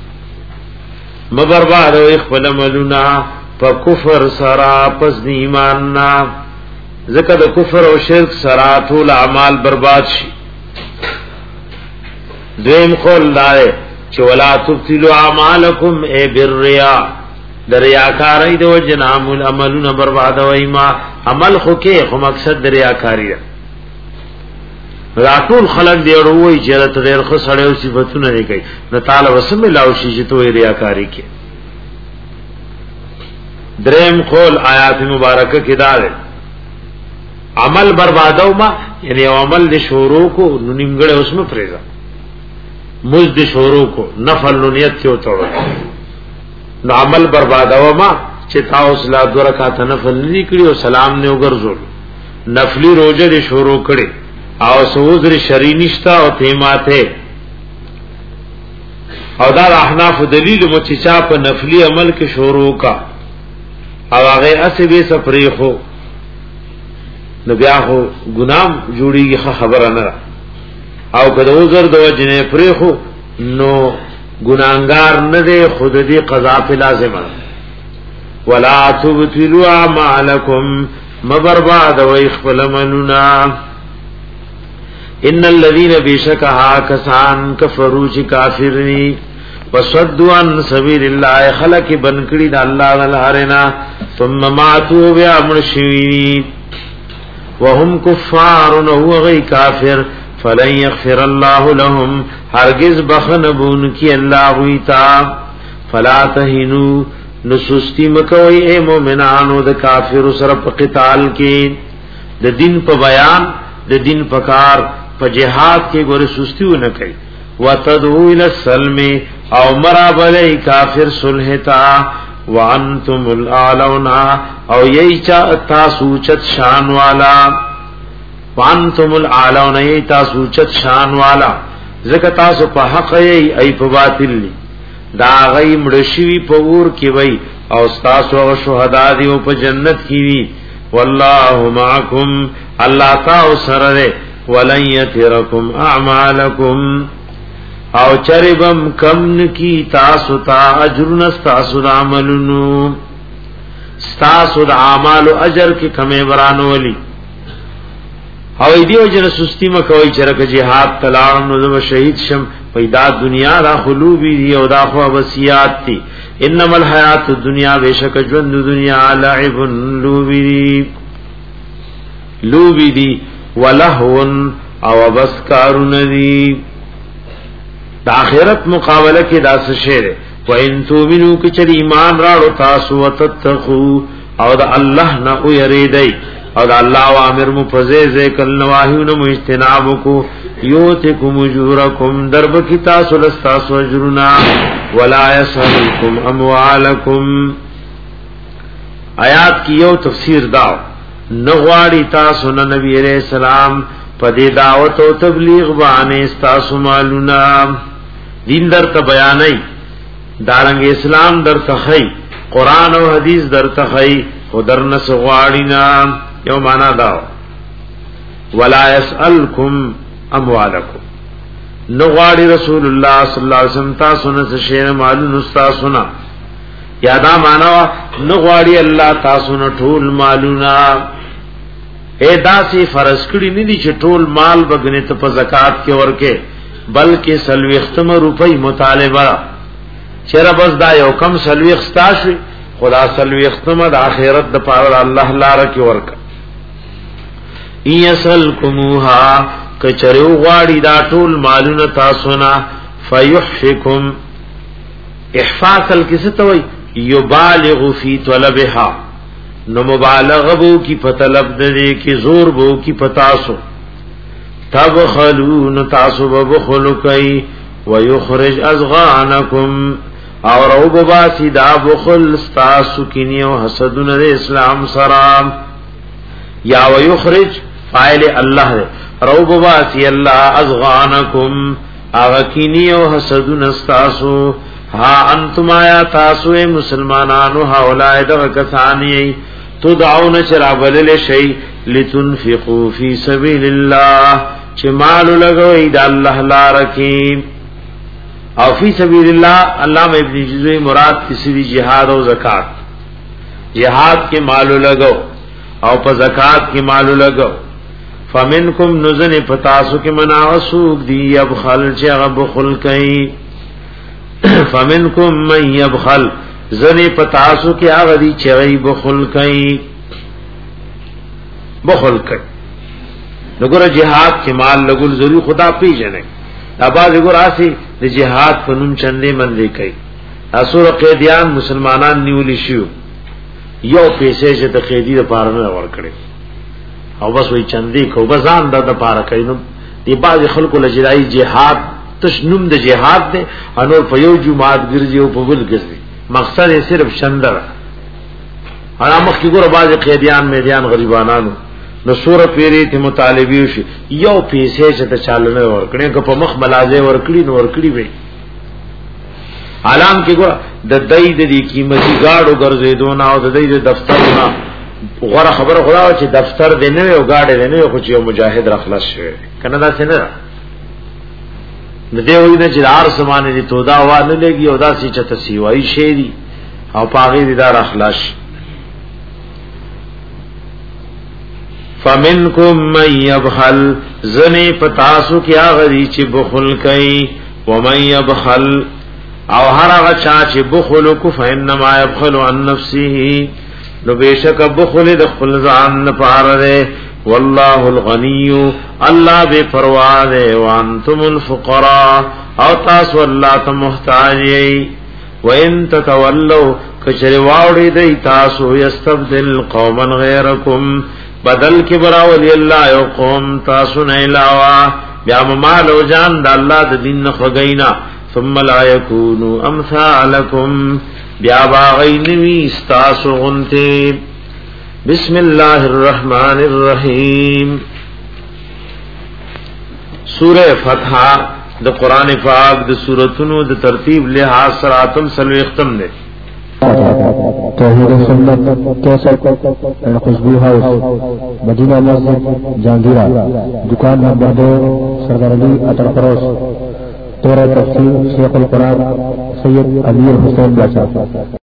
مبرباد و اخفل عملنا په کفر سرا پس د ایمان نا ذکر د کفر او شرک سرا ټول اعمال برباد شي دویم قول دای چې ولا تبطلوا اعمالکم ای بالریا د ریاکاری د وجنام العملون برباد و ایما عمل خو کې خو مقصد د ریاکاری ده راټول خلق دی وروي چې ته ډېر خو سړیو صفاتونه نه کوي نو تعالی وسم الله شي چې تو ریاکاری کې دریم قول آیات مبارکه کې دا ده عمل بربادو ما یعنی عمل د شروع کو نیمګړې اوس مې پریزا مزد شروع کو نفل نیت ته وتاړو نو عمل بربادو ما چې تاسو لا دو رکعات نفل نه کړی او سلام نه وګرځول نفلی روزه دې شروع کړي او سوذر شری نشتا او تیماته او دا احناف دلیل مو چې چا په نفلی عمل کې شروع کا او هغه اسبه سفریخو نو بیا خو ګنام جوړیږي خبره نه او کله وزر د وجنه پریخو نو ګناګار نه دی خود دې قضا په لازمه ولا تبطلوا اعمالکم مبرباد و اخفل مننا ان الذين بشکها کسان کفروا چې کافرنی وصدوا عن سبیل الله خلق بنکړي د الله ولارنا ثم ماتوا بامرشوی وهم كفار او غی کافر فلن يغفر الله لهم هرگز بخنبون کی الله ویتا فلا تهنوا نسستی مکوئی اے مومنانو د کافر سره په قتال کې د دین په بیان د دین په کار په جهاد کې ګور سستی نه کوي وتدعو الى السلم او مرابلی کافر صلح تا وانتم الاعلون او یی چا تاسو چت شان والا وانتم الاعلون یی تاسو چت شان والا زکه تاسو په حق یی ای په باطل دا غی مړشوی په ور کې وای او تاسو او شهدا دی او په جنت کې وی والله معکم الله تاسو سره ولن یترکم اعمالکم او چربم کم کی تاسو تا اجرن استاسو دا عملونو استاسو دا عمال و اجر کی کمی برانو ولی او ایدیو جن سستی مکوئی چرک جہاد تلارم نظم شہید شم پیدا دنیا دا خلوبی دی او دا خوا بسیات تی انما الحیات الدنیا بیشک جوند دنیا لعب لوبی دی لوبی دی ولہون او بس کارون دی دا آخرت مقابله کې دا څه شی دی وَإِن تُؤْمِنُوا كَچَرِ ایمان راړو تاسو وتتقوا او د الله نه ويریدای او د الله اوامر مو فزیزه کل نواهیونه مو اجتناب کو یوتکم اجورکم درب کی تاسو لستاسو اجرنا ولا یسلکم اموالکم. آیات کی یو تفسیر داو نغواړي تاسو نه نبی علیہ السلام په دې دعوت او تبلیغ باندې تاسو مالونه دین درته بیانای دارنګ اسلام درته خی قران او حدیث درته خی خدرن سغواړي نا یو معنا دا ولا يسألكم اموالکم نغواړي رسول الله صلی الله علیه وسلم تاسو نه شی مالونه تاسو نه یادا معنا نغواړي الله تاسو نه ټول مالونه اے داسې فرض کړی نه دي چې ټول مال بغنه ته په زکات کې ورکه بلکې سلوختم روپۍ مطالبه چیرې بس دا یو کم سلوخ ستاشي خدا سلوختم د اخرت د پاره الله لاره کې ورکه یسلکموها کچریو غواړي دا ټول مالونه تاسو نه فیحفکم احفاظ الکستوي یبالغ فی طلبها نو مبالغه بو کی پطلب دې کی زور بو کی پتاسو تبخلون تاسو بخل کوي ويخرج ازغانکم اور او باسي دا بخل تاسو کینیو حسدن اسلام سلام یا ويخرج فاعل الله رو باسي الله ازغانکم اغکینیو حسدن تاسو ها انتم آیا تاسو مسلمانانو هاولای دغه کسانی تدعون شرابل لشی لتنفقوا فی سبیل الله چې مال لګوي د الله لپاره کې او فی سبیل الله علامہ ابن جزوی مراد کسی جهاد او زکات جهاد کې مال لګو او په زکات کې مال لګو فمنکم نزن پتاسو کې مناسوک دی اب خل چې هغه بخل کوي فمنکم من یبخل زنی پتاسو کی آغدی چغی بخل کئی بخل کئی نگور جہاد کی مال لگل ضرور خدا پی جنے اباز گور آسی دی جہاد پنون چندے مندے کئی اصور قیدیان مسلمانان نیولی شیو یو پیسے چه دا قیدی دا پارنے ورکڑے او بس وی چندے کو بزان دا دا پارا کئی نو دی باز خلقو لجرائی جہاد تشنم د جهاد ده انور په یو جماعت ګرځي او په بل ګرځي مقصد یې صرف شندر انا مخ کی ګور باز قیدیان میدان غریبانانو نو سور پیری ته مطالبه شي یو پیسې چې ته چالنه ورکړي که په مخ ملازه ورکړي نو ورکړي وي عالم کې ګور د دای د دې قیمتي گاډو ګرځېدونه او د دې د دفترونه غره خبره خدا چې دفتر دی نه او گاډي دی نه خو چې یو مجاهد را خلاص شوی کنه دا څنګه نده ہوئی نا جدار سمانے دی تودا ہوا نلے گی او دا سی چتا سیوائی شیری او پاغی دی دار اخلاش فمنکم من یبخل زنی پتاسو کیا غری چی بخل کئی ومن یبخل او هر اغا چا چی بخلو کو فینما یبخلو عن نفسی نو بیشک بخل دخل زان نپار دے والله الغنی الله بے پروا دے وانتم الفقراء او تاسو الله ته محتاج یی وان تتولوا کچری واوڑی دی تاسو یستبدل قوما غیرکم بدل کی براولی الله یو قوم تاسو نه علاوه بیا مال او جان د الله د دین خغینا ثم لا یکونوا امثالکم بیا باغینوی استاسو غنته. بسم اللہ الرحمن الرحیم سورہ فتح د قرآن پاک د سورتونو د ترتیب لحاظ سراتم سلو اختم دے توحید سنت کیسر خوشبو ہاؤس مدینہ مسجد جہانگیرہ دکان نمبر دو سردار علی اطر فروش تورہ تفسیر شیخ القرآن سید علی حسین بچا.